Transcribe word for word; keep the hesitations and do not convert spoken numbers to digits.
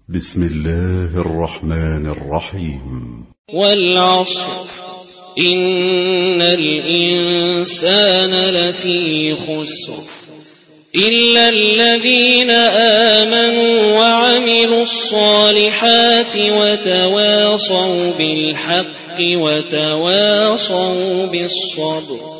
بسم الله الرحمن الرحيم. والعصر إن الإنسان لفي خسر إلا الذين آمنوا وعملوا الصالحات وتواصوا بالحق وتواصوا بالصبر.